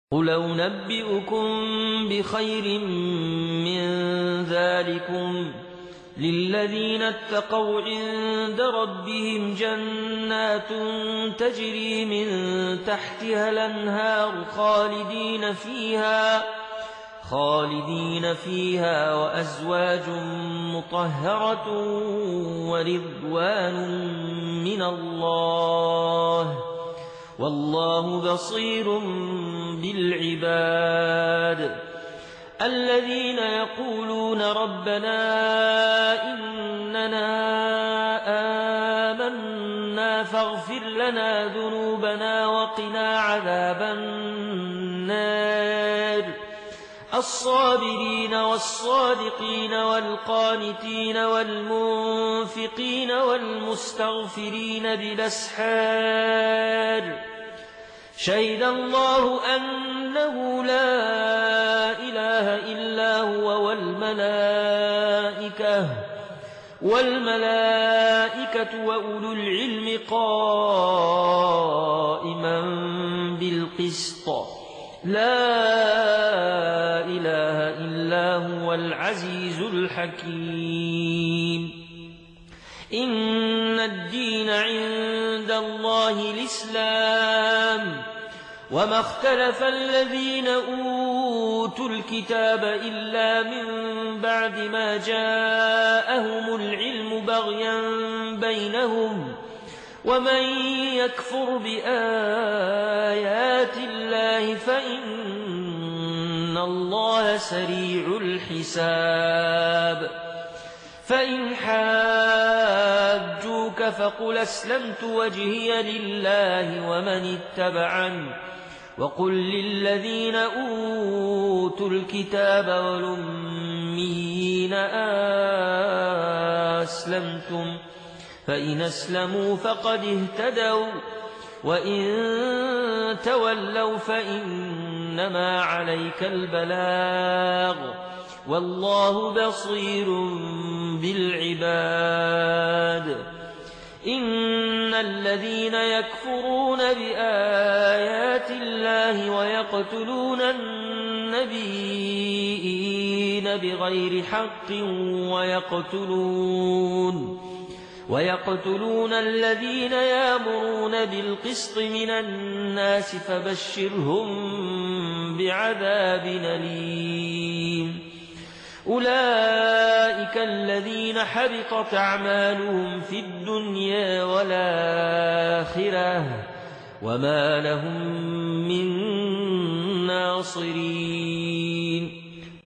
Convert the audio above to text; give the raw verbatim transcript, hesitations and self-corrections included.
قُلْ أُنَبِّئُكُم بِخَيْرٍ مِّن ذَٰلِكُمْ لِلَّذِينَ اتَّقَوْا عِندَ رَبِّهِمْ جَنَّاتٌ تَجْرِي مِن تَحْتِهَا الْأَنْهَارُ خَالِدِينَ فِيهَا خالدين فيها وَأَزْوَاجٌ مُّطَهَّرَةٌ وَرِضْوَانٌ مِّنَ اللَّهِ ۗ وَاللَّهُ بَصِيرٌ بِالْعِبَادِ. الَّذِينَ يَقُولُونَ رَبَّنَا إِنَّنَا آمَنَّا فَاغْفِرْ لَنَا ذُنُوبَنَا وَقِنَا عَذَابَ النَّارِ. الصابرين والصادقين والقانتين والمنفقين والمستغفرين بالأسحار. شهد الله أنه لا إله إلا هو والملائكة والملائكة وأولو العلم قائما بالقسط. لا إله إلا هو العزيز الحكيم. إن الدين عند الله الإسلام، وما اختلف الذين أوتوا الكتاب إلا من بعد ما جاءهم العلم بغيا بينهم، ومن يكفر بآيات الله فإن الله سريع الحساب. فإن حاجوك فقل أسلمت وجهي لله ومن اتبعني، وقل للذين أوتوا الكتاب والأميين أسلمتم؟ فإن أسلموا فقد اهتدوا، وإن تولوا فإنما عليك البلاغ، والله بصير بالعباد. إن الذين يكفرون بآيات الله ويقتلون النبيين بغير حق ويقتلون ويقتلون الذين يأمرون بالقسط من الناس فبشرهم بعذاب أليم. أولئك الذين حبطت أعمالهم في الدنيا والآخرة، وما لهم من ناصرين.